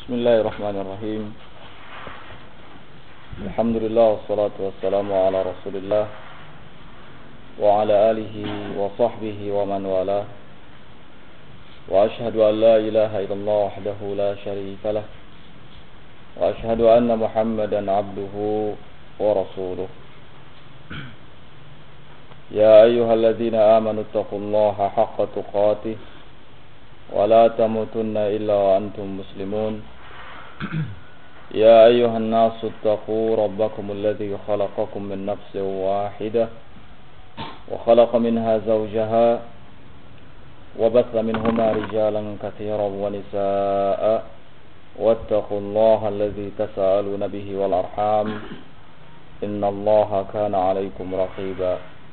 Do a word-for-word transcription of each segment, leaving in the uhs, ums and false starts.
Bismillahirrahmanirrahim. Alhamdulillah wassalatu wassalamu ala Rasulillah wa ala alihi wa sahbihi wa man wala. Wa ashhadu an la ilaha illallah wahdahu la syarika lah. Wa ashhadu anna Muhammadan abduhu wa rasuluh. Ya ayyuhalladzina amanu taqullaha haqqa tuqatih wa la tamutunna illa wa antum muslimun. يا أيها الناس اتقوا ربكم الذي خلقكم من نفس واحدة وخلق منها زوجها وبث منهما رجالا كثيرا ونساء واتقوا الله الذي تساءلون به والأرحام إن الله كان عليكم رقيبا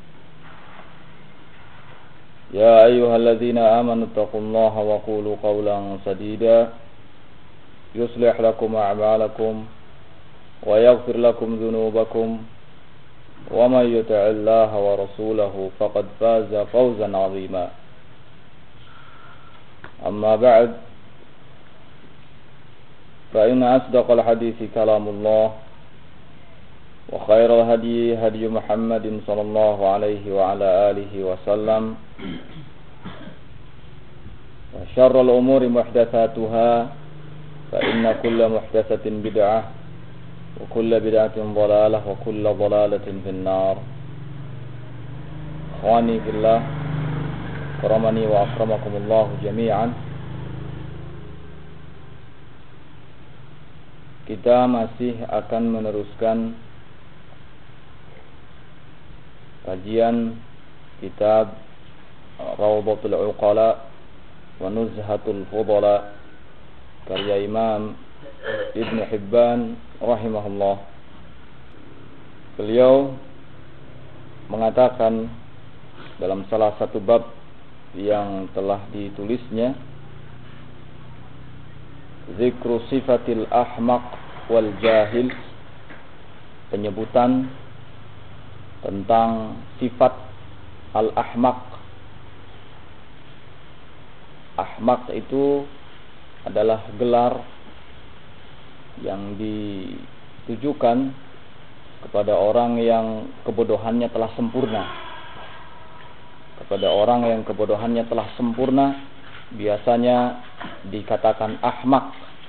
يا أيها الذين آمنوا اتقوا الله وقولوا قولا سديدا يصلح لكم أعمالكم ويغفر لكم ذنوبكم ومن يطع الله ورسوله فقد فاز فوزا عظيما أما بعد فإن أصدق الحديث كلام الله وخير الهدي هدي محمد صلى الله عليه وعلى آله وسلم وشر الأمور محدثاتها فإن كل محدثة بدعة وكل بدعة ضلالة وكل ضلالة في النار. إخواني في الله كرمني وأكرمكم الله جميعا. Kita masih akan meneruskan kajian kitab Rawdatul Uqala wa Nuzhatul Fudala karya Imam Ibn Hibban rahimahullah. Beliau mengatakan dalam salah satu bab yang telah ditulisnya, zikru sifatil ahmaq wal jahil, penyebutan tentang sifat al-ahmaq. Ahmaq itu adalah gelar yang ditujukan kepada orang yang kebodohannya telah sempurna. Kepada orang yang kebodohannya telah sempurna biasanya dikatakan ahmaq.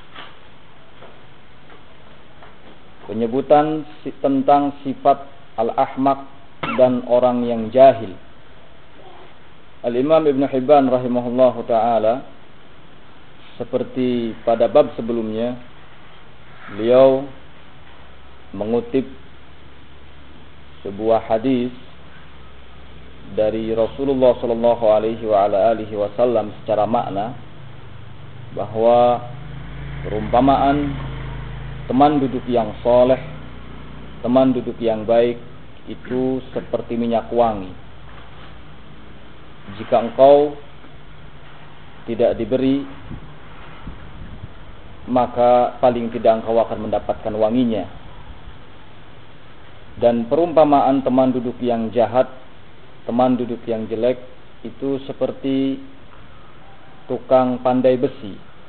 Penyebutan tentang sifat al-ahmaq dan orang yang jahil. Al-Imam Ibn Hibban rahimahullahu ta'ala, seperti pada bab sebelumnya, beliau mengutip sebuah hadis dari Rasulullah sallallahu alaihi wa ala alihi wasallam secara makna, bahwa perumpamaan teman duduk yang soleh, teman duduk yang baik itu seperti minyak wangi. Jika engkau tidak diberi, maka paling tidak engkau akan mendapatkan wanginya. Dan perumpamaan teman duduk yang jahat, teman duduk yang jelek itu seperti tukang pandai besi.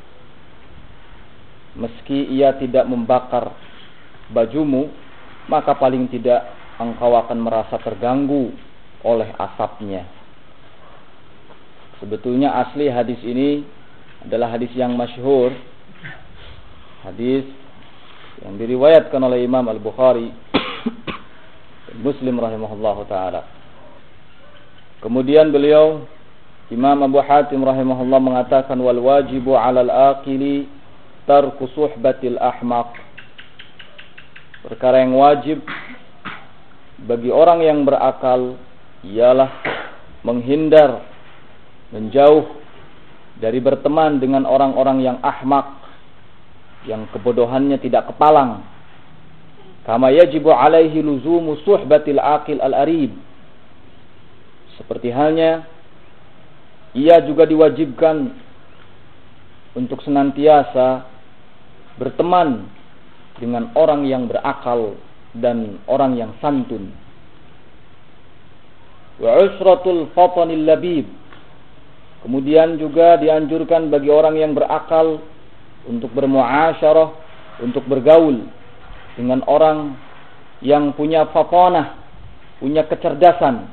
Meski ia tidak membakar bajumu, maka paling tidak engkau akan merasa terganggu oleh asapnya. Sebetulnya asli hadis ini adalah hadis yang masyhur, hadis yang diriwayatkan oleh Imam Al-Bukhari dan Muslim rahimahullahu ta'ala. Kemudian beliau, Imam Abu Hatim rahimahullah, mengatakan, wal wajibu 'alal aqili tarku suhbatil ahmaq. Perkara yang wajib bagi orang yang berakal ialah menghindar, menjauh dari berteman dengan orang-orang yang ahmaq, yang kebodohannya tidak kepalang. Kama yajibu alaihi luzumu suhbatil aqil al-arib. Seperti halnya ia juga diwajibkan untuk senantiasa berteman dengan orang yang berakal dan orang yang santun. Wa usratul fatanil labib. Kemudian juga dianjurkan bagi orang yang berakal untuk bermuasyarah, untuk bergaul dengan orang yang punya fatanah, punya kecerdasan.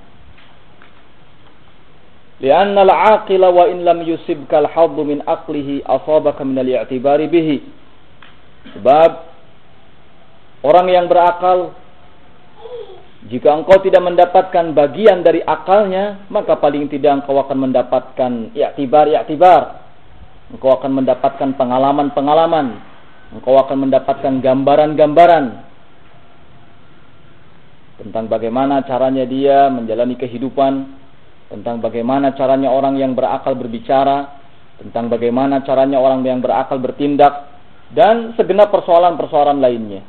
Li'anna al-'aqila wa in lam yusibka al-haddu min aqlihi asabaka min al-i'tibari bihi. Sebab orang yang berakal, jika engkau tidak mendapatkan bagian dari akalnya, maka paling tidak engkau akan mendapatkan i'tibar-i'tibar. Engkau akan mendapatkan pengalaman-pengalaman. Engkau akan mendapatkan gambaran-gambaran tentang bagaimana caranya dia menjalani kehidupan, tentang bagaimana caranya orang yang berakal berbicara, tentang bagaimana caranya orang yang berakal bertindak, dan segenap persoalan-persoalan lainnya.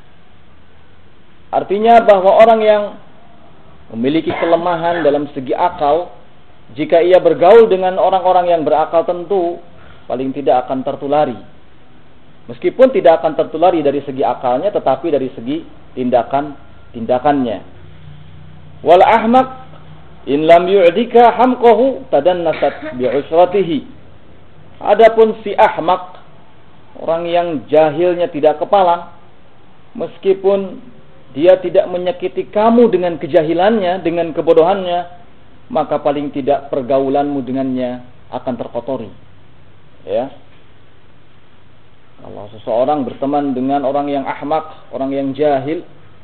Artinya bahwa orang yang memiliki kelemahan dalam segi akal, jika ia bergaul dengan orang-orang yang berakal, tentu paling tidak akan tertulari. Meskipun tidak akan tertulari dari segi akalnya, tetapi dari segi tindakan-tindakannya. Wal ahmaq in lam yu'dika hamqahu tadannasat bi'usratihi. Adapun si ahmaq, orang yang jahilnya tidak kepalang, meskipun dia tidak menyakiti kamu dengan kejahilannya, dengan kebodohannya, maka paling tidak pergaulanmu dengannya akan terkotori. Ya. Kalau seseorang berteman dengan orang yang ahmak, orang yang jahil,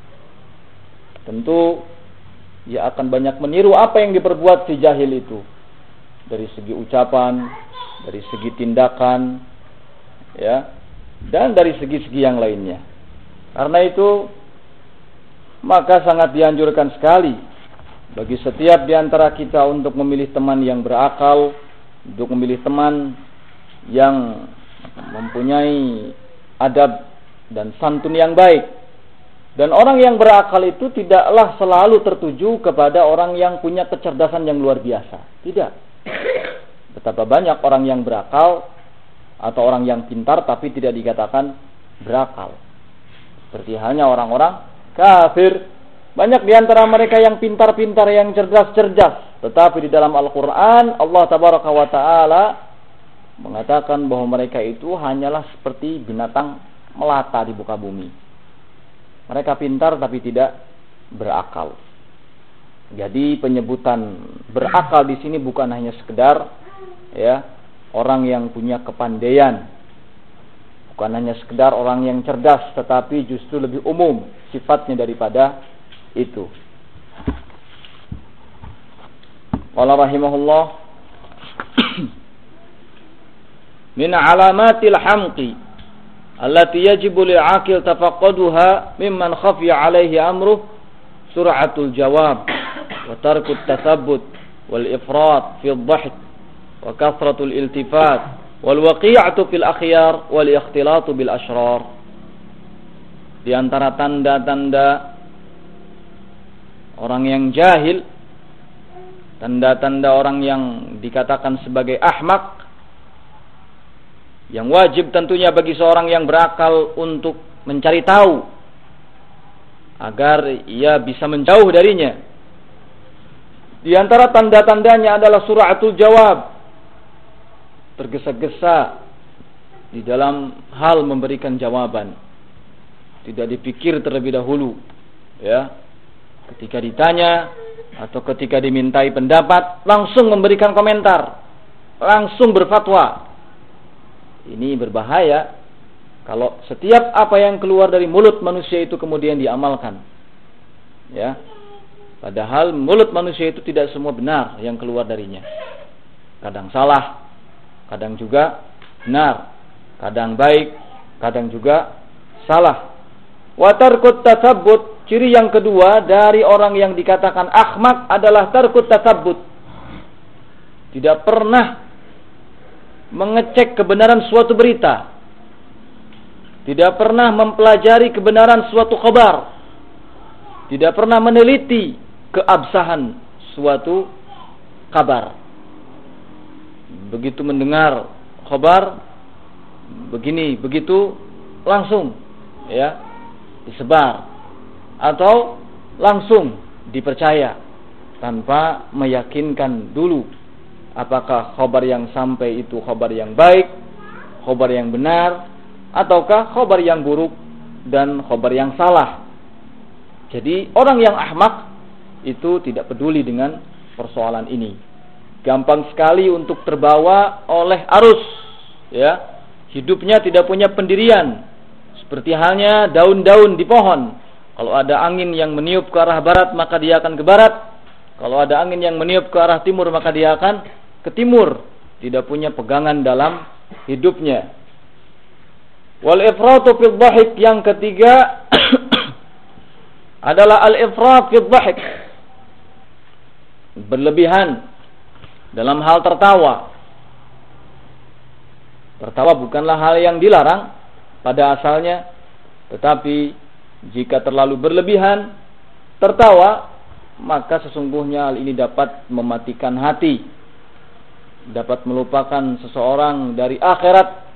tentu ia akan banyak meniru apa yang diperbuat si jahil itu, dari segi ucapan, dari segi tindakan, ya, dan dari segi-segi yang lainnya. Karena itu, maka sangat dianjurkan sekali bagi setiap di antara kita untuk memilih teman yang berakal, untuk memilih teman yang mempunyai adab dan santun yang baik. Dan orang yang berakal itu tidaklah selalu tertuju kepada orang yang punya kecerdasan yang luar biasa. Tidak. Betapa banyak orang yang berakal atau orang yang pintar tapi tidak dikatakan berakal. Seperti halnya orang-orang kafir. Banyak di antara mereka yang pintar-pintar, yang cerdas-cerdas, tetapi di dalam Al-Quran Allah Tabaraka wa Ta'ala mengatakan bahwa mereka itu hanyalah seperti binatang melata di muka bumi. Mereka pintar tapi tidak berakal. Jadi penyebutan berakal di sini bukan hanya sekedar ya orang yang punya kepandaian, bukan hanya sekedar orang yang cerdas, tetapi justru lebih umum sifatnya daripada itu. Qala rahimahullah, min alamatil hamqi allati yajibu li'aqil tafaqquduha mimman khafiya 'alaihi amruh sur'atul jawab wa tarkut tathabbut wal ifrat fi adh-dhahk wa kathratul iltifat wal waqi'atu fil akhyar wal ikhtilatu bil ashrar. Di antara tanda-tanda orang yang jahil, tanda-tanda orang yang dikatakan sebagai ahmak, yang wajib tentunya bagi seorang yang berakal untuk mencari tahu agar ia bisa menjauh darinya. Di antara tanda-tandanya adalah suratul jawab, tergesa-gesa di dalam hal memberikan jawaban, tidak dipikir terlebih dahulu, ya. Ketika ditanya atau ketika dimintai pendapat, langsung memberikan komentar, langsung berfatwa. Ini berbahaya kalau setiap apa yang keluar dari mulut manusia itu kemudian diamalkan. Ya. Padahal mulut manusia itu tidak semua benar yang keluar darinya. Kadang salah, kadang juga benar, kadang baik, kadang juga salah. Wa tarkut tatsabbut, ciri yang kedua dari orang yang dikatakan ahmak adalah tarkut tatsabbut. Tidak pernah mengecek kebenaran suatu berita, tidak pernah mempelajari kebenaran suatu khabar, tidak pernah meneliti keabsahan suatu kabar. Begitu mendengar khabar begini begitu langsung ya disebar atau langsung dipercaya tanpa meyakinkan dulu apakah khabar yang sampai itu khabar yang baik, khobar yang benar ataukah khobar yang buruk dan khobar yang salah. Jadi orang yang ahmak itu tidak peduli dengan persoalan ini. Gampang sekali untuk terbawa oleh arus, ya. Hidupnya tidak punya pendirian. Seperti halnya daun-daun di pohon. Kalau ada angin yang meniup ke arah barat, maka dia akan ke barat. Kalau ada angin yang meniup ke arah timur, maka dia akan ke timur. Tidak punya pegangan dalam hidupnya. Wal ifratu fil dhahik, yang ketiga adalah al-ifrat fil dhahik, berlebihan dalam hal tertawa. Tertawa bukanlah hal yang dilarang pada asalnya, tetapi jika terlalu berlebihan tertawa, maka sesungguhnya hal ini dapat mematikan hati, dapat melupakan seseorang dari akhirat.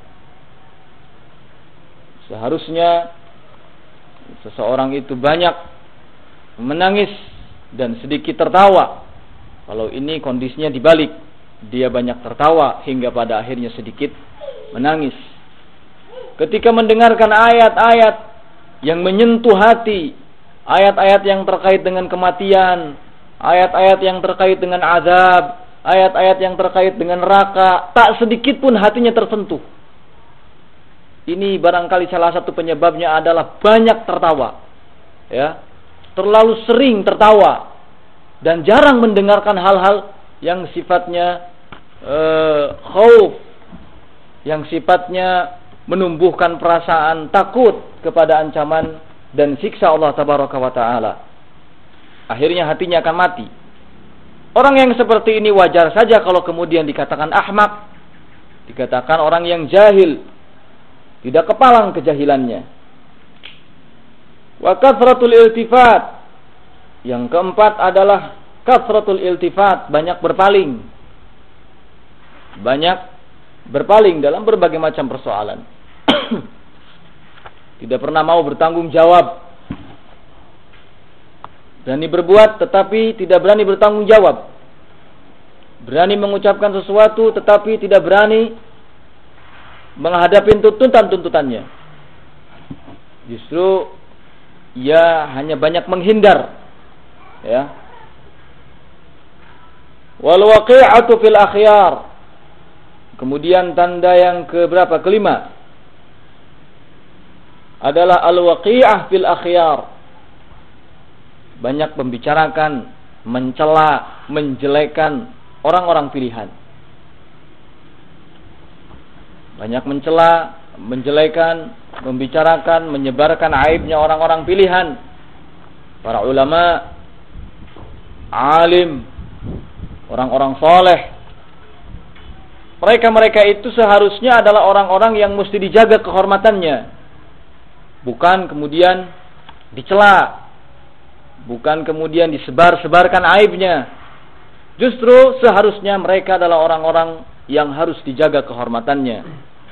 Seharusnya seseorang itu banyak menangis dan sedikit tertawa. Kalau ini kondisinya dibalik, dia banyak tertawa hingga pada akhirnya sedikit menangis. Ketika mendengarkan ayat-ayat yang menyentuh hati, ayat-ayat yang terkait dengan kematian, ayat-ayat yang terkait dengan azab, ayat-ayat yang terkait dengan neraka, tak sedikit pun hatinya tersentuh. Ini barangkali salah satu penyebabnya adalah banyak tertawa, ya, terlalu sering tertawa dan jarang mendengarkan hal-hal yang sifatnya uh, khauf, yang sifatnya menumbuhkan perasaan takut kepada ancaman dan siksa Allah tabaraka wa taala. Akhirnya hatinya akan mati. Orang yang seperti ini wajar saja kalau kemudian dikatakan ahmak, dikatakan orang yang jahil, tidak kepalang kejahilannya. Wa kathratul iltifat, yang keempat adalah kathratul iltifat, banyak berpaling. Banyak berpaling dalam berbagai macam persoalan. Tidak pernah mau bertanggung jawab. Berani berbuat tetapi tidak berani bertanggung jawab. Berani mengucapkan sesuatu tetapi tidak berani menghadapi tuntutan-tuntutannya. Justru ia hanya banyak menghindar, ya. Wal waqi'atu fil akhyar. Kemudian tanda yang keberapa? Kelima adalah al waqi'ah fil akhyar. Banyak membicarakan, mencela, menjelekan orang-orang pilihan. Banyak mencela, menjelekan, membicarakan, menyebarkan aibnya orang-orang pilihan. Para ulama, alim, orang-orang soleh. Mereka-mereka itu seharusnya adalah orang-orang yang mesti dijaga kehormatannya. Bukan kemudian dicela, bukan kemudian disebar-sebarkan aibnya. Justru seharusnya mereka adalah orang-orang yang harus dijaga kehormatannya.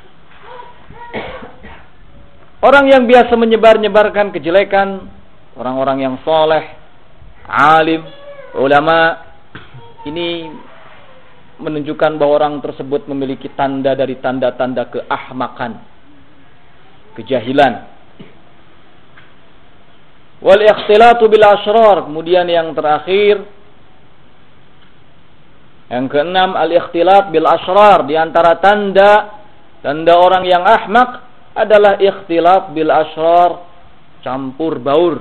Orang yang biasa menyebar-nyebarkan kejelekan, orang-orang yang soleh, alim, ulama, ini menunjukkan bahwa orang tersebut memiliki tanda dari tanda-tanda keahmakan, kejahilan. Wal ikhtilatu bil asyrar. Kemudian yang terakhir, yang keenam, al ikhtilat bil asyrar. Di antara tanda tanda orang yang ahmak adalah ikhtilat bil asyrar, campur baur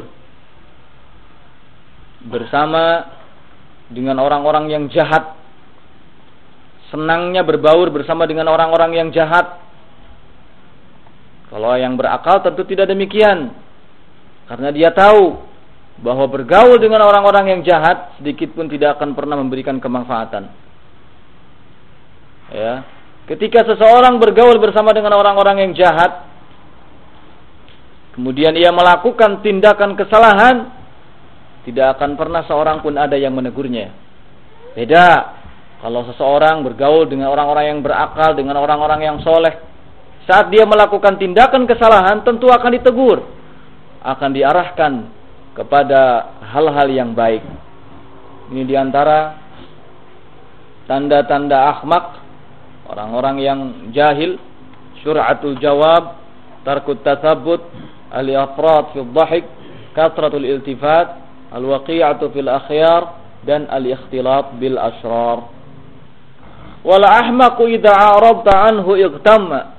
bersama dengan orang-orang yang jahat. Senangnya berbaur bersama dengan orang-orang yang jahat. Kalau yang berakal tentu tidak demikian, karena dia tahu bahwa bergaul dengan orang-orang yang jahat sedikit pun tidak akan pernah memberikan kemanfaatan. Ya, ketika seseorang bergaul bersama dengan orang-orang yang jahat, kemudian ia melakukan tindakan kesalahan, tidak akan pernah seorang pun ada yang menegurnya. Beda kalau seseorang bergaul dengan orang-orang yang berakal, dengan orang-orang yang soleh, saat dia melakukan tindakan kesalahan tentu akan ditegur, akan diarahkan kepada hal-hal yang baik. Ini diantara tanda-tanda ahmak, orang-orang yang jahil, sur'atul jawab, tarkut tathabbut, al-ifrat fi dhahik, kasratul iltifat, al-waqi'atu fil akhyar, dan al-ikhtilat bil asrar. Wal ahmaqu idza a'rabta anhu ightamma.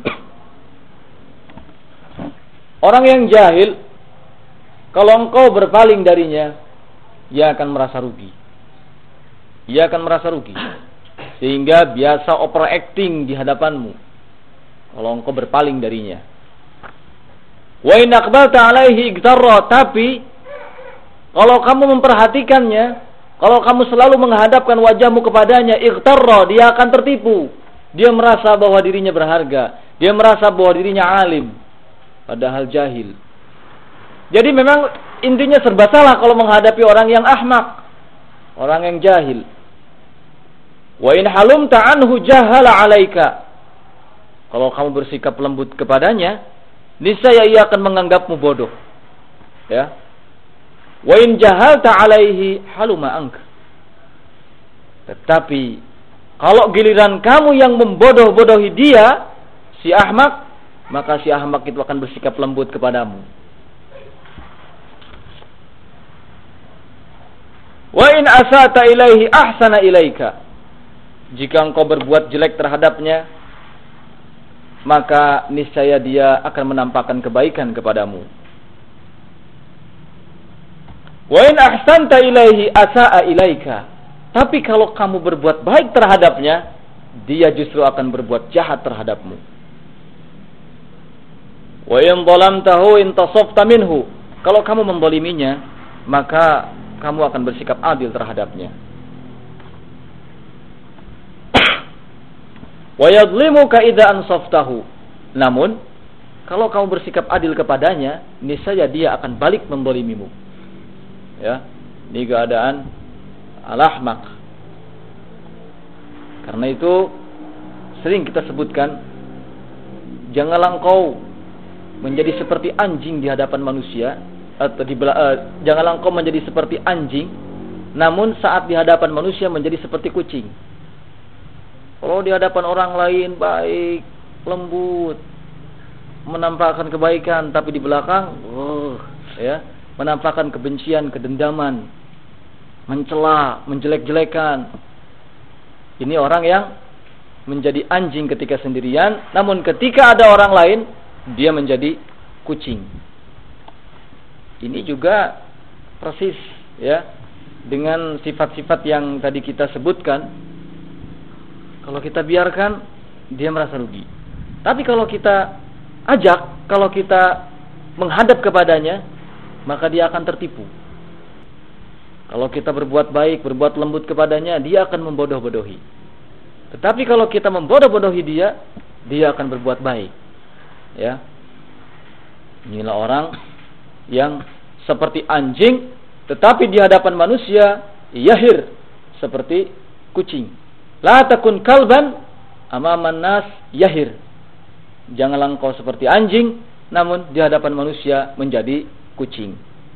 Orang yang jahil, kalau engkau berpaling darinya, ia akan merasa rugi. Ia akan merasa rugi. Sehingga biasa overacting di hadapanmu kalau engkau berpaling darinya. Wa in aqbalta alaihi igtarra, tapi kalau kamu memperhatikannya, kalau kamu selalu menghadapkan wajahmu kepadanya, igtarra, dia akan tertipu. Dia merasa bahwa dirinya berharga, dia merasa bahwa dirinya alim, padahal jahil. Jadi memang intinya serba salah kalau menghadapi orang yang ahmak, orang yang jahil. Wa in halumta anhu jahala alaika. Kalau kamu bersikap lembut kepadanya, niscaya ia akan menganggapmu bodoh. Ya. Wa in jahalta alaihi haluma ank. Tetapi kalau giliran kamu yang membodoh-bodohi dia, si ahmak, maka si ahmak itu akan bersikap lembut kepadamu. Wa in asata ilaihi ahsana ilaika. Jika engkau berbuat jelek terhadapnya, maka niscaya dia akan menampakkan kebaikan kepadamu. Wa in ahsanta ilaihi asaa ilaika. Tapi kalau kamu berbuat baik terhadapnya, dia justru akan berbuat jahat terhadapmu. Wa in dhalamtahu intasafta minhu. Kalau kamu menzaliminya, maka kamu akan bersikap adil terhadapnya. Wa yadhlimuka idza ansaftahu. Namun, kalau kamu bersikap adil kepadanya, niscaya dia akan balik menzalimimu. Ya, ini keadaan al-ahmaq. Karena itu sering kita sebutkan, janganlah engkau menjadi seperti anjing di hadapan manusia, atau di, uh, janganlah engkau menjadi seperti anjing, namun saat di hadapan manusia menjadi seperti kucing. Kalau di hadapan orang lain baik, lembut, menampakkan kebaikan, tapi di belakang, oh, ya, menampakkan kebencian, kedendaman, mencela, menjelek-jelekan. Ini orang yang menjadi anjing ketika sendirian, namun ketika ada orang lain, dia menjadi kucing. Ini juga persis, ya, dengan sifat-sifat yang tadi kita sebutkan. Kalau kita biarkan, dia merasa rugi. Tapi kalau kita ajak, kalau kita menghadap kepadanya, maka dia akan tertipu. Kalau kita berbuat baik, berbuat lembut kepadanya, dia akan membodoh-bodohi. Tetapi kalau kita membodoh-bodohi dia, dia akan berbuat baik. Ya. Inilah orang yang seperti anjing, tetapi di hadapan manusia yahir seperti kucing. La takun kalban amaman nas yahir. Janganlah engkau seperti anjing, namun di hadapan manusia menjadi kucing.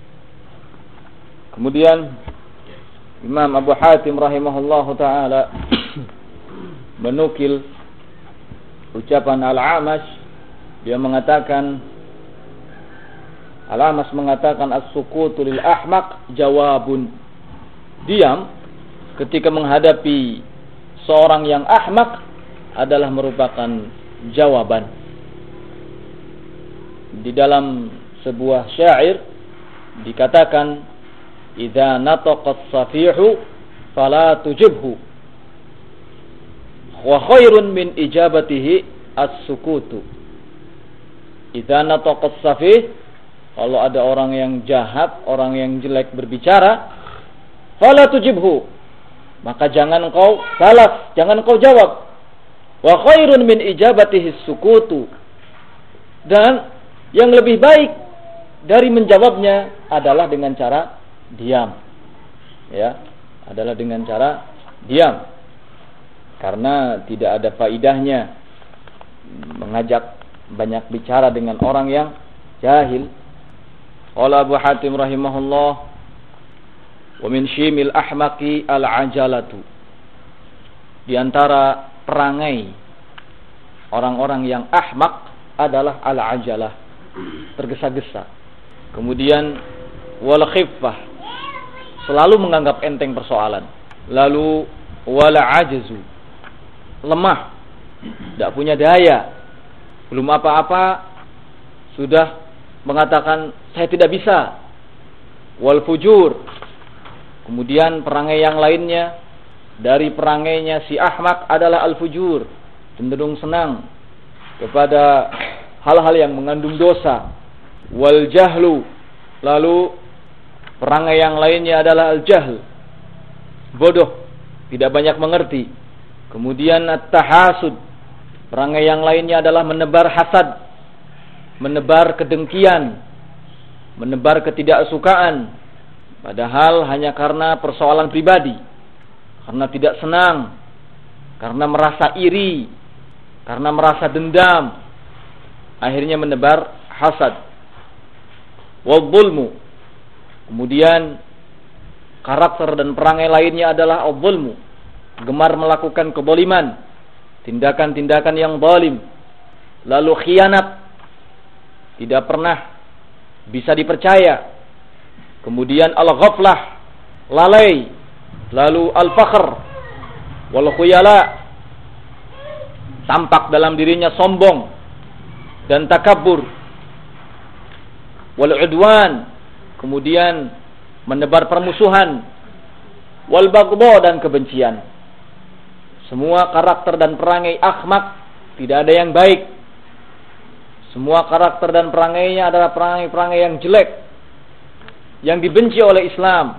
Kemudian Imam Abu Hatim rahimahullahu taala menukil ucapan Al-Amash. Dia mengatakan, Al-Amash mengatakan as-sukutu lil ahmaq jawabun. Diam ketika menghadapi seorang yang ahmak adalah merupakan jawaban. Di dalam sebuah syair dikatakan, idza nataqa as-safihu fala tujibhu wa khairun min ijabatihi as-sukutu. Idza nataqa as-safih, kalau ada orang yang jahat, orang yang jelek berbicara, fala tujibhu, maka jangan engkau balas, jangan engkau jawab. Wa khairun min ijabatihi as-sukutu, dan yang lebih baik dari menjawabnya adalah dengan cara diam. Ya, adalah dengan cara diam. Karena tidak ada faidahnya mengajak banyak bicara dengan orang yang jahil. Qala Abu Hatim rahimahullah, wa min syimil ahmaqi al-ajalatu. Di antara perangai orang-orang yang ahmak adalah al-ajalah, tergesa-gesa. Kemudian wal khiffah, selalu menganggap enteng persoalan. Lalu wal ajzu, lemah, tidak punya daya, belum apa-apa sudah mengatakan saya tidak bisa. Wal fujur, kemudian perangai yang lainnya dari perangainya si ahmak adalah al fujur, cenderung senang kepada hal-hal yang mengandung dosa. Wal jahlu, lalu perangai yang lainnya adalah al jahl, bodoh, tidak banyak mengerti. Kemudian at-tahasud, perangai yang lainnya adalah menebar hasad, menebar kedengkian, menebar ketidaksukaan, padahal hanya karena persoalan pribadi, karena tidak senang, karena merasa iri, karena merasa dendam, akhirnya menebar hasad. Wal-zulmu, kemudian karakter dan perangai lainnya adalah al-zulmu, gemar melakukan keboliman, tindakan-tindakan yang zalim. Lalu khianat, tidak pernah bisa dipercaya. Kemudian al-ghaflah, lalai. Lalu al-fakhr wal khuyala, tampak dalam dirinya sombong dan takabur. Wal udwan, kemudian menebar permusuhan. Wal baghdha, dan kebencian. Semua karakter dan perangai ahmak tidak ada yang baik. Semua karakter dan perangainya adalah perangai-perangai yang jelek, yang dibenci oleh Islam,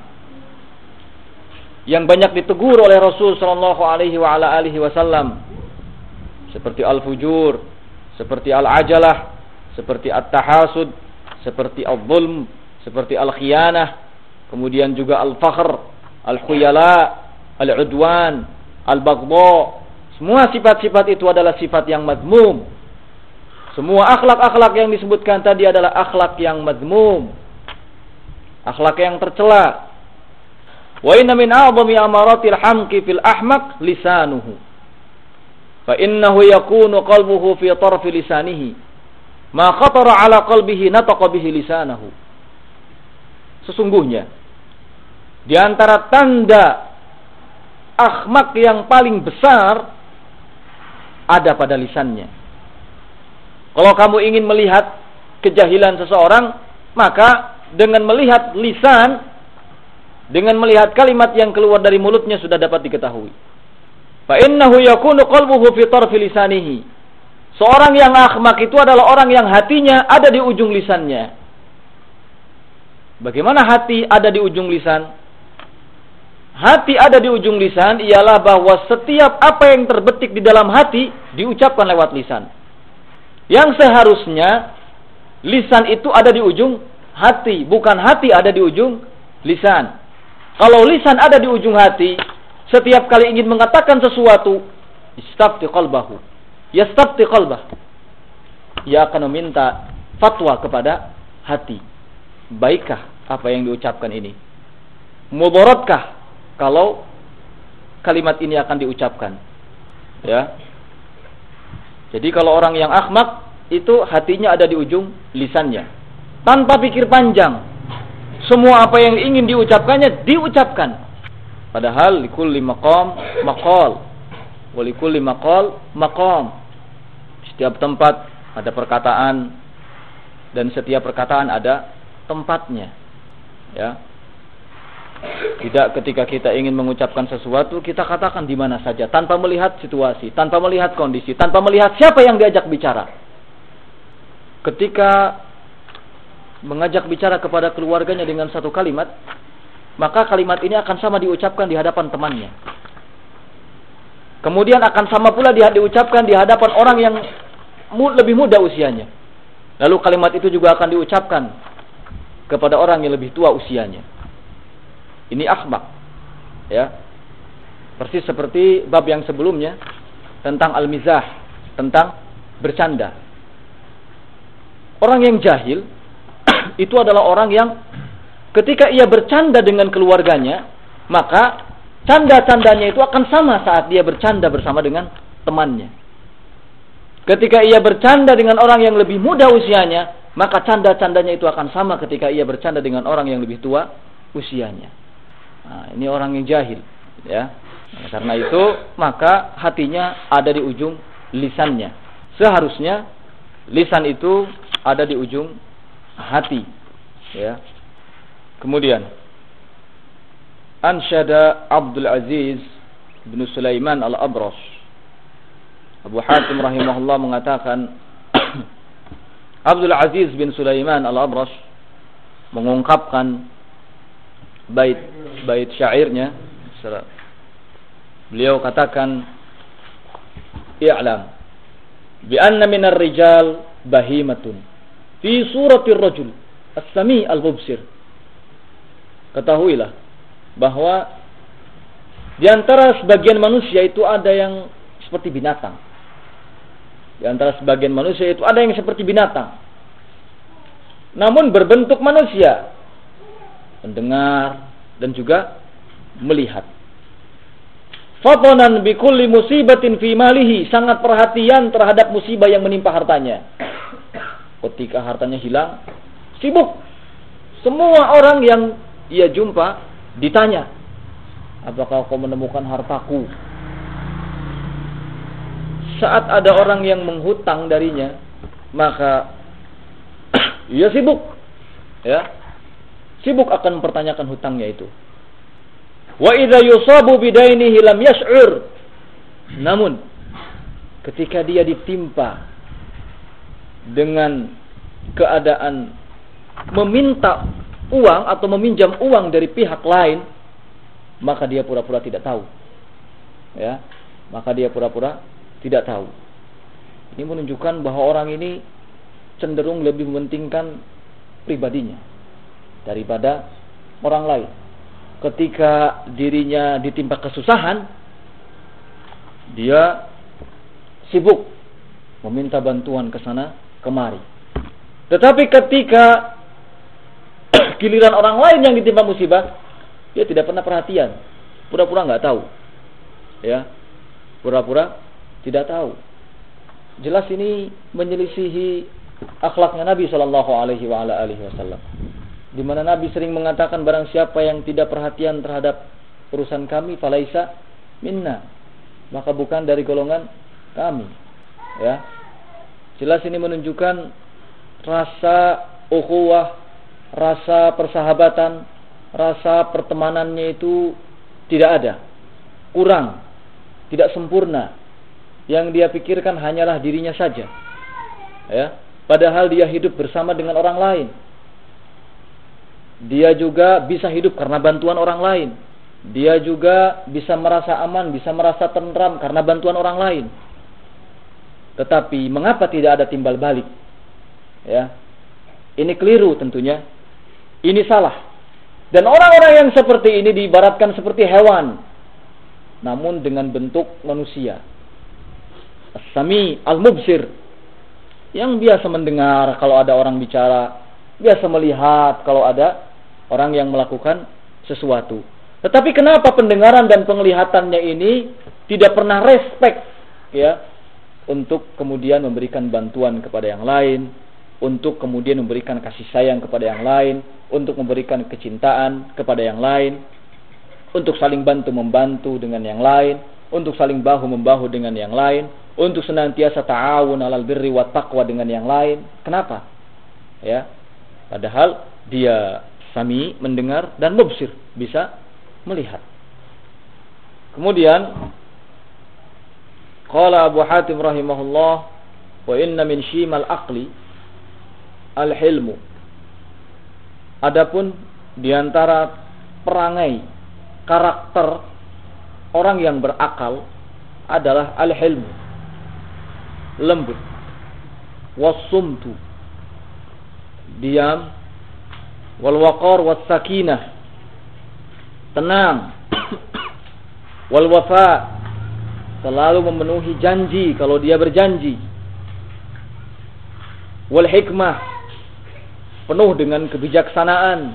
yang banyak ditegur oleh Rasul sallallahu alaihi wa ala alihi wasallam, seperti al-fujur, seperti al-ajalah, seperti at-tahasud, seperti al-zulm, seperti al-khiyanah, kemudian juga al-fakhr, al-khuyala, al-udwan, al-baghdha. Semua sifat-sifat itu adalah sifat yang madmum. Semua akhlak-akhlak yang disebutkan tadi adalah akhlak yang madmum, akhlak yang tercela. Wa inna min a'zami amaratil hamqi fil ahmaq lisanuhu, fa innahu yakunu qalbuhu fi tarfi lisanihi, ma khatara ala qalbihi nataqa bihi lisanahu. Sesungguhnya di antara tanda ahmak yang paling besar ada pada lisannya. Kalau kamu ingin melihat kejahilan seseorang, maka dengan melihat lisan, dengan melihat kalimat yang keluar dari mulutnya sudah dapat diketahui. Fa innahu yakunu qalbuhu fi tarfi lisanihi. Seorang yang ahmak itu adalah orang yang hatinya ada di ujung lisannya. Bagaimana hati ada di ujung lisan? Hati ada di ujung lisan ialah bahwa setiap apa yang terbetik di dalam hati diucapkan lewat lisan. Yang seharusnya lisan itu ada di ujung hati, bukan hati ada di ujung lisan. Kalau lisan ada di ujung hati, setiap kali ingin mengatakan sesuatu, istafti qalbahu, yastafti qalbah, ia akan meminta fatwa kepada hati. Baikkah apa yang diucapkan ini? Mudaratkah kalau kalimat ini akan diucapkan? Ya. Jadi kalau orang yang ahmak itu hatinya ada di ujung lisannya, tanpa pikir panjang, semua apa yang ingin diucapkannya diucapkan. Padahal likulli maqam maqal, wa likulli maqal maqam. Setiap tempat ada perkataan, dan setiap perkataan ada tempatnya. Ya. Tidak ketika kita ingin mengucapkan sesuatu, kita katakan di mana saja, tanpa melihat situasi, tanpa melihat kondisi, tanpa melihat siapa yang diajak bicara. Ketika mengajak bicara kepada keluarganya dengan satu kalimat, maka kalimat ini akan sama diucapkan di hadapan temannya. Kemudian akan sama pula di, diucapkan di hadapan orang yang mu, lebih muda usianya. Lalu kalimat itu juga akan diucapkan kepada orang yang lebih tua usianya. Ini ahmak, ya. Persis seperti bab yang sebelumnya tentang al-mizah, tentang bercanda. Orang yang jahil itu adalah orang yang ketika ia bercanda dengan keluarganya, maka canda-candanya itu akan sama saat dia bercanda bersama dengan temannya. Ketika ia bercanda dengan orang yang lebih muda usianya, maka canda-candanya itu akan sama ketika ia bercanda dengan orang yang lebih tua usianya. Nah, ini orang yang jahil, ya. Nah, karena itu maka hatinya ada di ujung lisannya. Seharusnya lisan itu ada di ujung hati, ya. Kemudian Ansyada Abdul Aziz bin Sulaiman Al-Abrash, Abu Hatim rahimahullah mengatakan Abdul Aziz bin Sulaiman Al-Abrash mengungkapkan bait bait syairnya. Beliau katakan, "I'lam bi anna minar rijal bahimatun fi suratir rajul as-sami al-mubsir." Ketahuilah bahwa di antara sebagian manusia itu ada yang seperti binatang. Di antara sebagian manusia itu ada yang seperti binatang, namun berbentuk manusia, mendengar dan juga melihat. Fatanan bi kulli musibatin fi malihi, sangat perhatian terhadap musibah yang menimpa hartanya. Ketika hartanya hilang, sibuk. Semua orang yang ia jumpa ditanya, "Apakah kau menemukan hartaku?" Saat ada orang yang menghutang darinya, maka ia sibuk, ya, sibuk akan mempertanyakan hutangnya itu. Wa idza yusabu bidainihi lam yash'ur. Namun ketika dia ditimpa dengan keadaan meminta uang atau meminjam uang dari pihak lain, maka dia pura-pura tidak tahu. Ya, maka dia pura-pura tidak tahu. Ini menunjukkan bahwa orang ini cenderung lebih mementingkan pribadinya daripada orang lain. Ketika dirinya ditimpa kesusahan, dia sibuk meminta bantuan ke sana kemari. Tetapi ketika giliran orang lain yang ditimpa musibah, dia tidak pernah perhatian, pura-pura nggak tahu, ya, pura-pura tidak tahu. Jelas ini menyelisihi akhlaknya Nabi Shallallahu Alaihi Wasallam, di mana Nabi sering mengatakan, barang siapa yang tidak perhatian terhadap urusan kami, falaisa minna, maka bukan dari golongan kami. Ya, jelas ini menunjukkan rasa ukhuwah, rasa persahabatan, rasa pertemanannya itu tidak ada, kurang, tidak sempurna. Yang dia pikirkan hanyalah dirinya saja, ya. Padahal dia hidup bersama dengan orang lain. Dia juga bisa hidup karena bantuan orang lain. Dia juga bisa merasa aman, bisa merasa tentram karena bantuan orang lain. Tetapi mengapa tidak ada timbal balik? Ya, ini keliru tentunya. Ini salah. Dan orang-orang yang seperti ini diibaratkan seperti hewan, namun dengan bentuk manusia. As-sami al-mubsir, yang biasa mendengar kalau ada orang bicara, biasa melihat kalau ada orang yang melakukan sesuatu. Tetapi kenapa pendengaran dan penglihatannya ini tidak pernah respect, ya, untuk kemudian memberikan bantuan kepada yang lain, untuk kemudian memberikan kasih sayang kepada yang lain, untuk memberikan kecintaan kepada yang lain, untuk saling bantu-membantu dengan yang lain, untuk saling bahu-membahu dengan yang lain, untuk senantiasa ta'awun 'alal birri wat taqwa dengan yang lain. Kenapa? Ya, padahal dia sami, mendengar, dan mubsir, bisa melihat. Kemudian qala Abu Hatim rahimahullah, wa inna min syimal aqli al-hilmu. Adapun diantara perangai karakter orang yang berakal adalah al-hilmu, lembut, was-sumtu, diam, wal waqar was sakinah, tenang, wal wafa, selalu memenuhi janji kalau dia berjanji, wal hikmah, penuh dengan kebijaksanaan,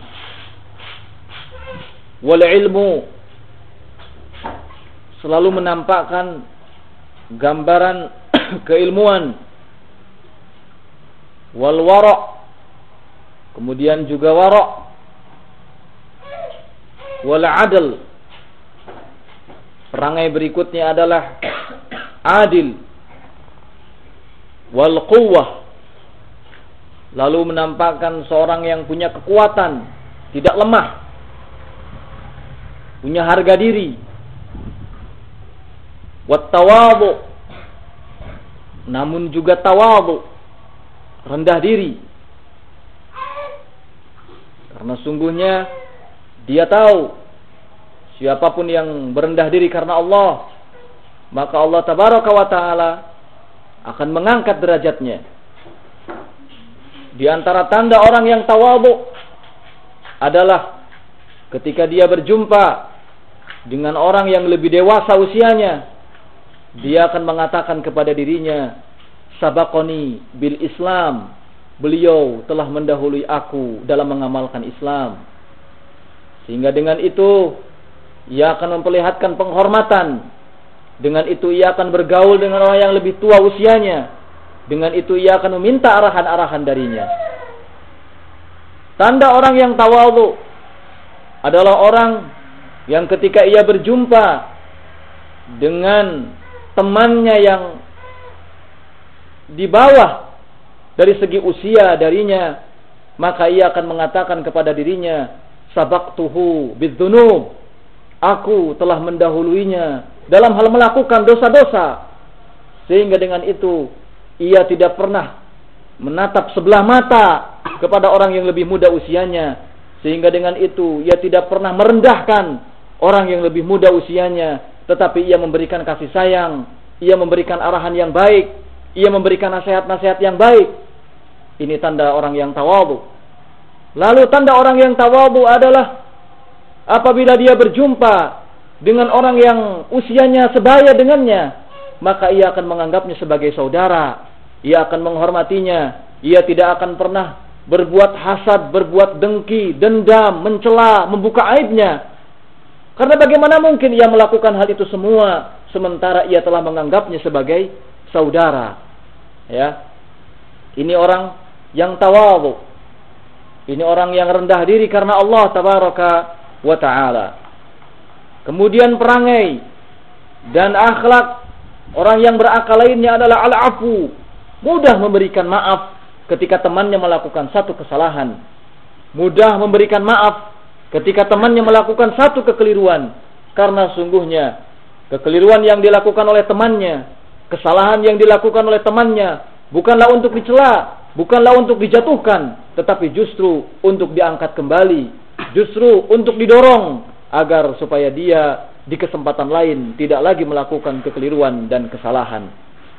wal ilmu, selalu menampakkan gambaran keilmuan, wal wara', kemudian juga wara', wal adl. Perangai berikutnya adalah adil, wal quwwah, lalu menampakkan seorang yang punya kekuatan, tidak lemah, punya harga diri, wat tawadhu, namun juga tawadhu, rendah diri, karena sungguhnya dia tahu siapapun yang berendah diri karena Allah, maka Allah tabaraka wa ta'ala akan mengangkat derajatnya. Di antara tanda orang yang tawadhu adalah ketika dia berjumpa dengan orang yang lebih dewasa usianya, dia akan mengatakan kepada dirinya, sabaqoni bil Islam, beliau telah mendahului aku dalam mengamalkan Islam. Sehingga dengan itu ia akan memperlihatkan penghormatan. Dengan itu ia akan bergaul dengan orang yang lebih tua usianya. Dengan itu ia akan meminta arahan-arahan darinya. Tanda orang yang tawadhu adalah orang yang ketika ia berjumpa dengan temannya yang di bawah dari segi usia darinya, maka ia akan mengatakan kepada dirinya, sabaqtuhu bidzunub, aku telah mendahuluinya dalam hal melakukan dosa-dosa. Sehingga dengan itu ia tidak pernah menatap sebelah mata kepada orang yang lebih muda usianya. Sehingga dengan itu ia tidak pernah merendahkan orang yang lebih muda usianya, tetapi ia memberikan kasih sayang, ia memberikan arahan yang baik, ia memberikan nasihat-nasihat yang baik. Ini tanda orang yang tawadhu. Lalu tanda orang yang tawadhu adalah apabila dia berjumpa dengan orang yang usianya sebaya dengannya, maka ia akan menganggapnya sebagai saudara. Ia akan menghormatinya. Ia tidak akan pernah berbuat hasad, berbuat dengki, dendam, mencela, membuka aibnya. Karena bagaimana mungkin ia melakukan hal itu semua sementara ia telah menganggapnya sebagai saudara. Ya. Ini orang yang tawadhu. Ini orang yang rendah diri karena Allah tabaraka wa ta'ala. Kemudian perangai dan akhlak orang yang berakal lainnya adalah al-afu, mudah memberikan maaf ketika temannya melakukan satu kesalahan, mudah memberikan maaf ketika temannya melakukan satu kekeliruan, karena sungguhnya kekeliruan yang dilakukan oleh temannya, kesalahan yang dilakukan oleh temannya bukanlah untuk dicela, bukanlah untuk dijatuhkan, tetapi justru untuk diangkat kembali, justru untuk didorong agar supaya dia di kesempatan lain tidak lagi melakukan kekeliruan dan kesalahan.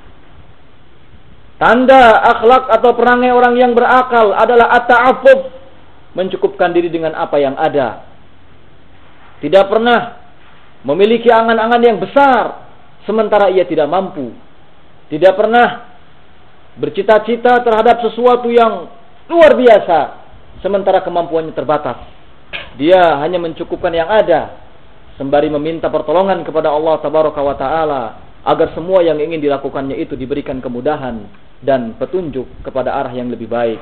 Tanda akhlak atau perangai orang yang berakal adalah at-ta'affuf, mencukupkan diri dengan apa yang ada. Tidak pernah memiliki angan-angan yang besar sementara ia tidak mampu. Tidak pernah bercita-cita terhadap sesuatu yang luar biasa sementara kemampuannya terbatas. Dia hanya mencukupkan yang ada sembari meminta pertolongan kepada Allah tabaraka wa taala agar semua yang ingin dilakukannya itu diberikan kemudahan dan petunjuk kepada arah yang lebih baik.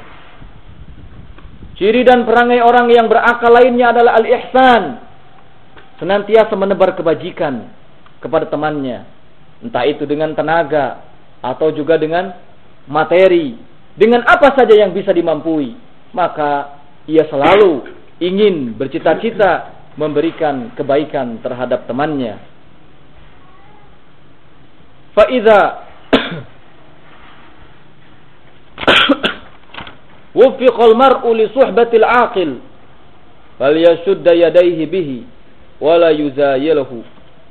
Ciri dan perangai orang yang berakal lainnya adalah al-ihsan, senantiasa menebar kebajikan kepada temannya, entah itu dengan tenaga atau juga dengan materi, dengan apa saja yang bisa dimampui, maka ia selalu ingin bercita-cita memberikan kebaikan terhadap temannya. Fa idza wuffiqa al-mar'u li suhbatil 'aqil falyashudda yadayhi bihi wa la yuzayilahu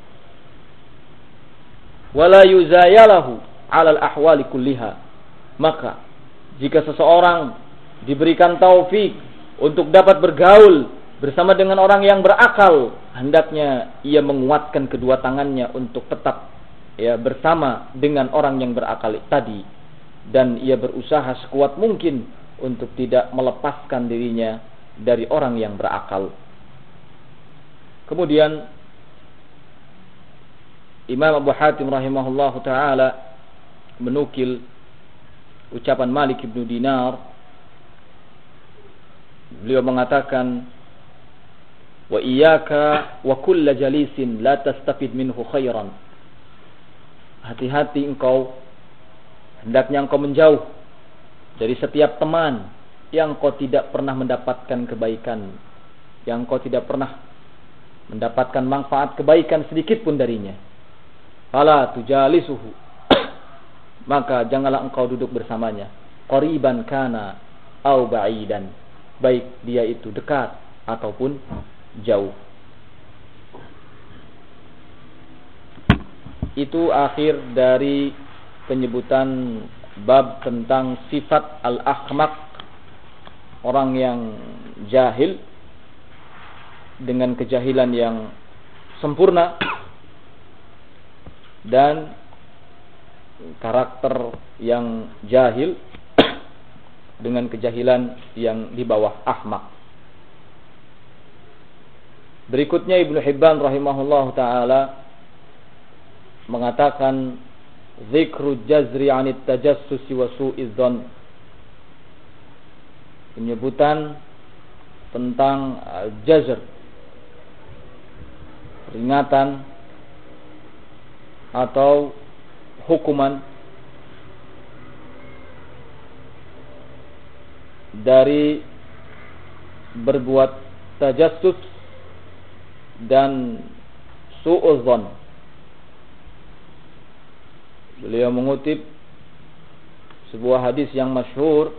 wa la yuzayalahu 'ala al-ahwali kulliha. Maka jika seseorang diberikan taufik untuk dapat bergaul bersama dengan orang yang berakal, hendaknya ia menguatkan kedua tangannya untuk tetap ya bersama dengan orang yang berakal tadi, dan ia berusaha sekuat mungkin untuk tidak melepaskan dirinya dari orang yang berakal. Kemudian Imam Abu Hatim rahimahullahu taala menukil ucapan Malik ibnu Dinar. Beliau mengatakan, wa iyyaka wa kulla jalisin la tastafid minhu khairan. Hati-hati engkau, hendaknya engkau menjauh dari setiap teman yang kau tidak pernah mendapatkan kebaikan, yang kau tidak pernah mendapatkan manfaat kebaikan sedikit pun darinya. Fala tujalisuhu. Maka janganlah engkau duduk bersamanya. Qariban kana au ba'idan. Baik dia itu dekat ataupun jauh. Itu akhir dari penyebutan bab tentang sifat al-ahmaq, orang yang jahil dengan kejahilan yang sempurna, dan karakter yang jahil dengan kejahilan yang di bawah ahmaq. Berikutnya Ibnu Hibban rahimahullah ta'ala mengatakan, zikru jazri anit tajassusi wa su'idzon, penyebutan tentang jazr, peringatan atau hukuman dari berbuat tajassus dan su'udzon. Beliau mengutip sebuah hadis yang masyhur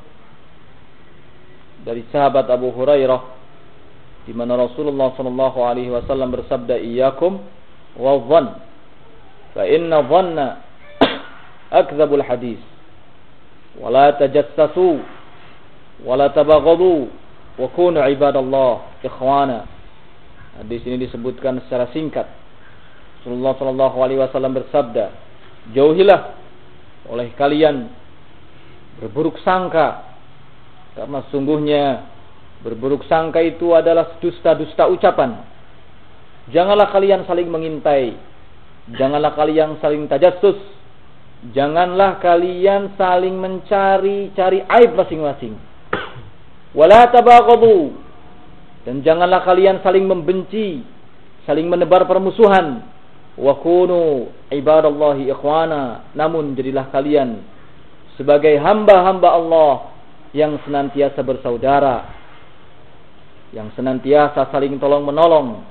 dari sahabat Abu Hurairah, di mana Rasulullah sallallahu alaihi wasallam bersabda, iyyakum wadh-dhann fa inna dhanna akdzabul hadis wa la tajassasu wa la tabaghadu wa kunu ibadallah ikhwana. Hadis ini disebutkan secara singkat. Rasulullah sallallahu alaihi wasallam bersabda, jauhilah oleh kalian berburuk sangka, karena sungguhnya berburuk sangka itu adalah dusta-dusta ucapan. Janganlah kalian saling mengintai, janganlah kalian saling tajassus, janganlah kalian saling mencari-cari aib masing-masing. Wala tabaghadu, dan janganlah kalian saling membenci, saling menebar permusuhan. Wa kunu ibadallahi ikhwana, namun jadilah kalian sebagai hamba-hamba Allah yang senantiasa bersaudara, yang senantiasa saling tolong menolong,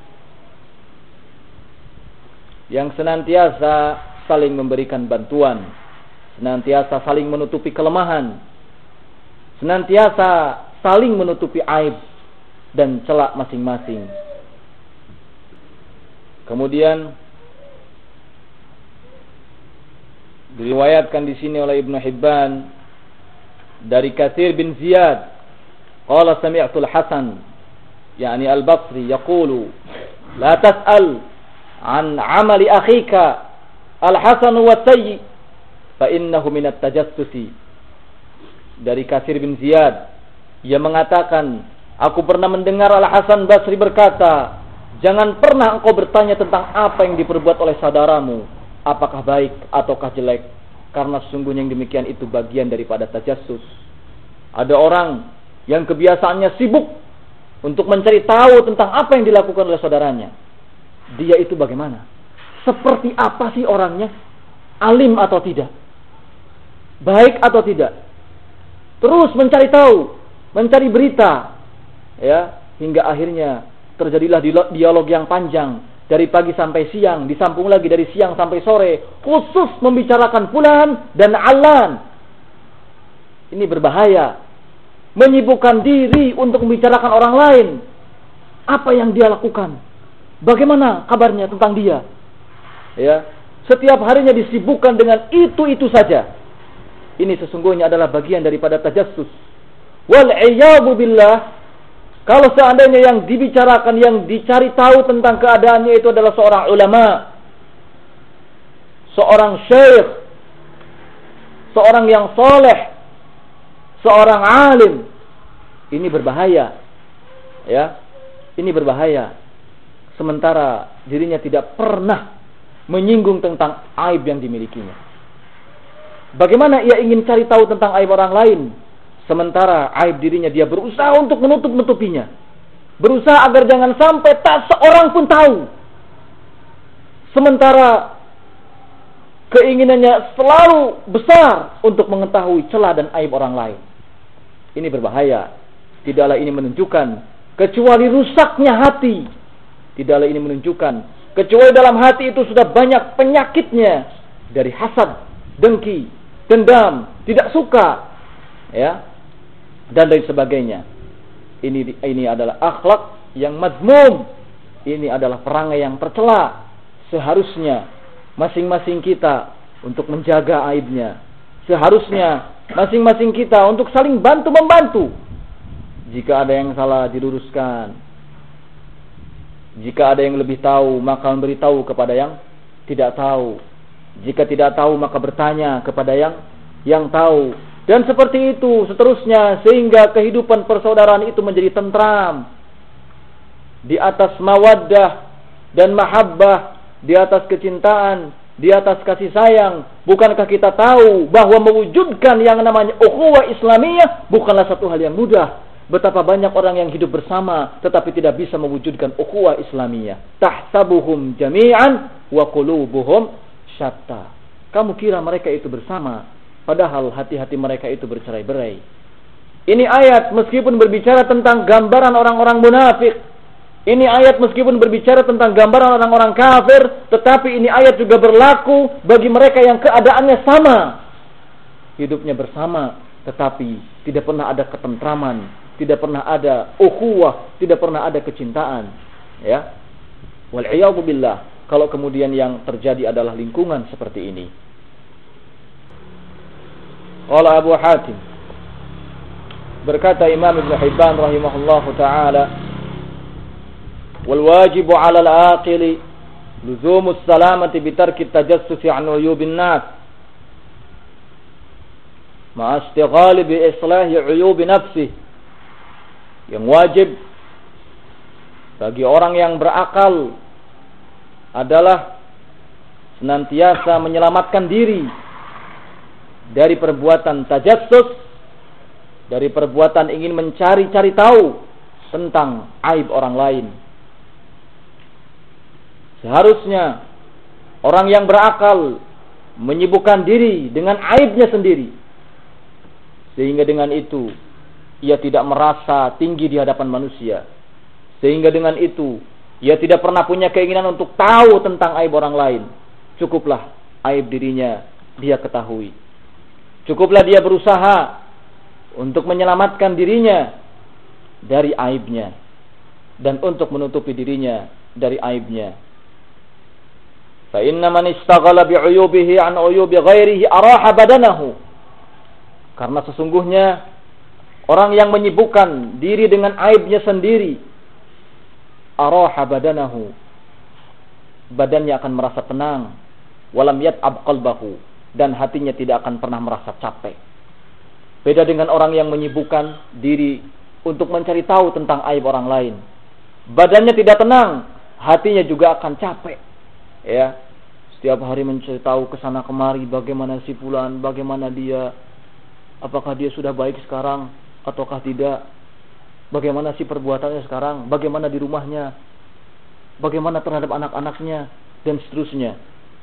yang senantiasa saling memberikan bantuan, senantiasa saling menutupi kelemahan, senantiasa saling menutupi aib dan celak masing-masing. Kemudian diriwayatkan di sini oleh Ibnu Hibban dari Katsir bin Ziyad, qala sami'tu al-Hasan yani al-Basri yaqulu la tas'al an 'amali akhika al-hasan wa sayyi fa innahu min at-tajassusi. Dari Katsir bin Ziyad, ia mengatakan, aku pernah mendengar Al-Hasan Basri berkata, jangan pernah engkau bertanya tentang apa yang diperbuat oleh saudaramu, apakah baik ataukah jelek, karena sesungguhnya yang demikian itu bagian daripada tajassus. Ada orang yang kebiasaannya sibuk untuk mencari tahu tentang apa yang dilakukan oleh saudaranya. Dia itu bagaimana? Seperti apa sih orangnya? Alim atau tidak? Baik atau tidak? Terus mencari tahu, mencari berita, ya, hingga akhirnya terjadilah dialog yang panjang dari pagi sampai siang, disambung lagi dari siang sampai sore, khusus membicarakan fulan dan alan. Ini berbahaya, menyibukkan diri untuk membicarakan orang lain. Apa yang dia lakukan? Bagaimana kabarnya tentang dia? Ya, setiap harinya disibukkan dengan itu-itu saja. Ini sesungguhnya adalah bagian daripada tajassus. Wal iyadu billah. Kalau seandainya yang dibicarakan, yang dicari tahu tentang keadaannya itu adalah seorang ulama, seorang syekh, seorang yang soleh, seorang alim, ini berbahaya. Ya, ini berbahaya. Sementara dirinya tidak pernah menyinggung tentang aib yang dimilikinya. Bagaimana ia ingin cari tahu tentang aib orang lain, sementara aib dirinya dia berusaha untuk menutup-nutupinya. Berusaha agar jangan sampai tak seorang pun tahu. Sementara keinginannya selalu besar untuk mengetahui celah dan aib orang lain. Ini berbahaya. Tidaklah ini menunjukkan kecuali rusaknya hati. Tidaklah ini menunjukkan kecuali dalam hati itu sudah banyak penyakitnya dari hasad, dengki, dendam, tidak suka, ya, dan lain sebagainya. Ini ini adalah akhlak yang mazmum. Ini adalah perangai yang tercela. Seharusnya masing-masing kita untuk menjaga aibnya. Seharusnya masing-masing kita untuk saling bantu-membantu. Jika ada yang salah diluruskan. Jika ada yang lebih tahu, maka memberitahu kepada yang tidak tahu. Jika tidak tahu, maka bertanya kepada yang yang tahu. Dan seperti itu seterusnya, sehingga kehidupan persaudaraan itu menjadi tentram di atas mawaddah dan mahabbah, di atas kecintaan, di atas kasih sayang. Bukankah kita tahu bahwa mewujudkan yang namanya ukhuwah Islamiyah bukanlah satu hal yang mudah? Betapa banyak orang yang hidup bersama tetapi tidak bisa mewujudkan ukhuwah Islamiyah. Tahsabuhum jami'an wa qulubuhum syatta. Kamu kira mereka itu bersama, padahal hati-hati mereka itu bercerai-berai. Ini ayat meskipun berbicara tentang gambaran orang-orang munafik. Ini ayat meskipun berbicara tentang gambaran orang-orang kafir, tetapi ini ayat juga berlaku bagi mereka yang keadaannya sama. Hidupnya bersama, tetapi tidak pernah ada ketentraman, tidak pernah ada ukhuwah, tidak pernah ada kecintaan. Ya, wal'iyadu billah. Kalau kemudian yang terjadi adalah lingkungan seperti ini. Qala Abu Hatim, berkata Imam Ibn Hibban rahimahullahu ta'ala, wal wajibu 'ala al-aqili luzumu as-salamati bi tarki at-tajassus 'an uyubin nas ma'a istighali bi islahi uyubi nafsihi. Yang wajib bagi orang yang berakal adalah senantiasa menyelamatkan diri dari perbuatan tajassus, dari perbuatan ingin mencari-cari tahu tentang aib orang lain. Seharusnya orang yang berakal menyibukkan diri dengan aibnya sendiri, sehingga dengan itu ia tidak merasa tinggi di hadapan manusia, sehingga dengan itu ia tidak pernah punya keinginan untuk tahu tentang aib orang lain. Cukuplah aib dirinya dia ketahui. Cukuplah dia berusaha untuk menyelamatkan dirinya dari aibnya dan untuk menutupi dirinya dari aibnya. Fa inna man istaghala bi'uyubihi 'an uyubi ghairihi araha badanahu. Karena sesungguhnya orang yang menyibukkan diri dengan aibnya sendiri, araha badanahu, badannya akan merasa tenang, walam yat'ab qalbahu, dan hatinya tidak akan pernah merasa capek. Beda dengan orang yang menyibukkan diri untuk mencari tahu tentang aib orang lain. Badannya tidak tenang, hatinya juga akan capek. Ya, setiap hari mencari tahu kesana kemari bagaimana si fulan, bagaimana dia, apakah dia sudah baik sekarang ataukah tidak, bagaimana si perbuatannya sekarang, bagaimana di rumahnya, bagaimana terhadap anak-anaknya, dan seterusnya.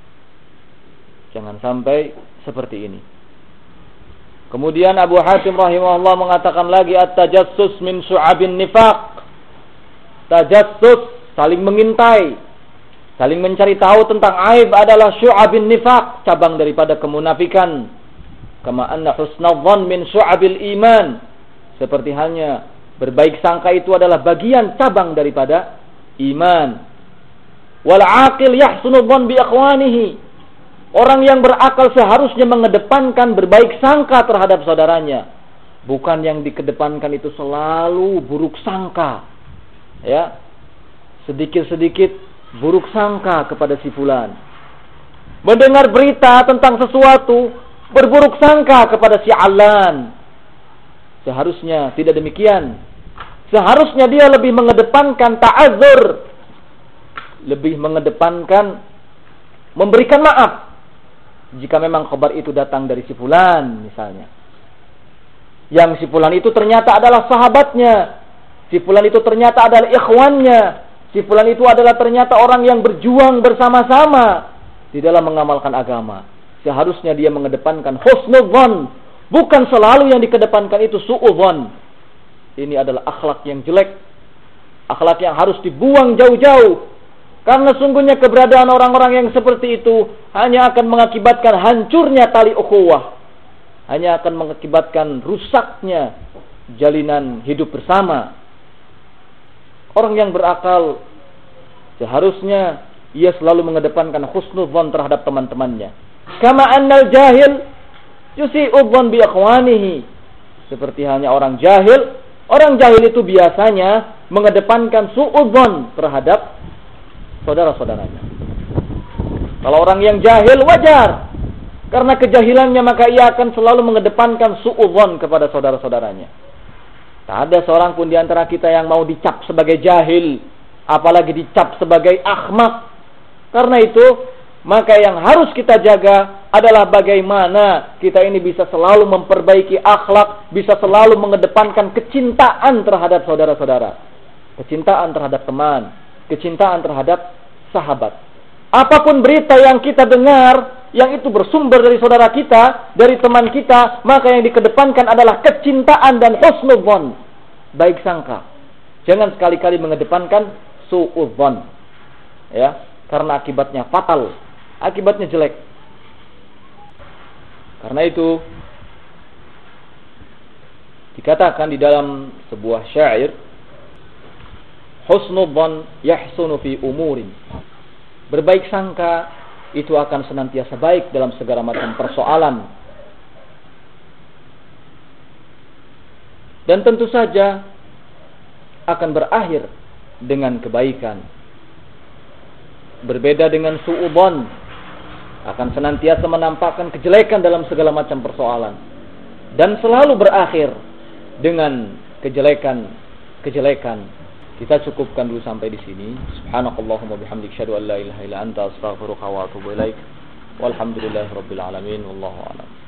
Jangan sampai seperti ini. Kemudian Abu Hatim rahimahullah mengatakan lagi, at-tajassus min syu'abin nifaq. Tajassus, saling mengintai, saling mencari tahu tentang aib adalah syu'abin nifaq, cabang daripada kemunafikan. Kama anna husnadh-dhann min syu'abil iman. Seperti halnya berbaik sangka itu adalah bagian cabang daripada iman. Wal 'aqil yahsunu dhann bi ikhwanihi. Orang yang berakal seharusnya mengedepankan berbaik sangka terhadap saudaranya, bukan yang dikedepankan itu selalu buruk sangka. Ya, sedikit-sedikit buruk sangka kepada si fulan. Mendengar berita tentang sesuatu, berburuk sangka kepada si Alan. Seharusnya tidak demikian. Seharusnya dia lebih mengedepankan ta'adzur, lebih mengedepankan memberikan maaf jika memang kabar itu datang dari si fulan misalnya. Yang si fulan itu ternyata adalah sahabatnya. Si fulan itu ternyata adalah ikhwannya. Si fulan itu adalah ternyata orang yang berjuang bersama-sama di dalam mengamalkan agama. Seharusnya dia mengedepankan husnudzon, bukan selalu yang dikedepankan itu suudzon. Ini adalah akhlak yang jelek, akhlak yang harus dibuang jauh-jauh. Karena sungguhnya keberadaan orang-orang yang seperti itu hanya akan mengakibatkan hancurnya tali ukhuwah, hanya akan mengakibatkan rusaknya jalinan hidup bersama. Orang yang berakal seharusnya ia selalu mengedepankan husnudzon terhadap teman-temannya. Kama annal jahil yusi'udzon bi akhwanihi. Seperti halnya orang jahil, orang jahil itu biasanya mengedepankan suudzon terhadap saudara-saudaranya. Kalau orang yang jahil wajar, karena kejahilannya maka ia akan selalu mengedepankan suudzon kepada saudara-saudaranya. Tak ada seorang pun di antara kita yang mau dicap sebagai jahil, apalagi dicap sebagai ahmak. Karena itu, maka yang harus kita jaga adalah bagaimana kita ini bisa selalu memperbaiki akhlak, bisa selalu mengedepankan kecintaan terhadap saudara-saudara, kecintaan terhadap teman, kecintaan terhadap sahabat. Apapun berita yang kita dengar, yang itu bersumber dari saudara kita, dari teman kita, maka yang dikedepankan adalah kecintaan dan husnudzon, baik sangka. Jangan sekali-kali mengedepankan suudzon, ya, karena akibatnya fatal, akibatnya jelek. Karena itu dikatakan di dalam sebuah syair, husnudzon yahsunu fi umurin. Berbaik sangka itu akan senantiasa baik dalam segala macam persoalan. Dan tentu saja akan berakhir dengan kebaikan. Berbeda dengan suudzon, akan senantiasa menampakkan kejelekan dalam segala macam persoalan. Dan selalu berakhir dengan kejelekan-kejelekan. Kita cukupkan dulu sampai di sini. Subhanakallahumma bihamdika asyhadu an la ilaha illa anta astaghfiruka wa atubu ilaik. Walhamdulillahirabbil alamin. Wallahu a'lam.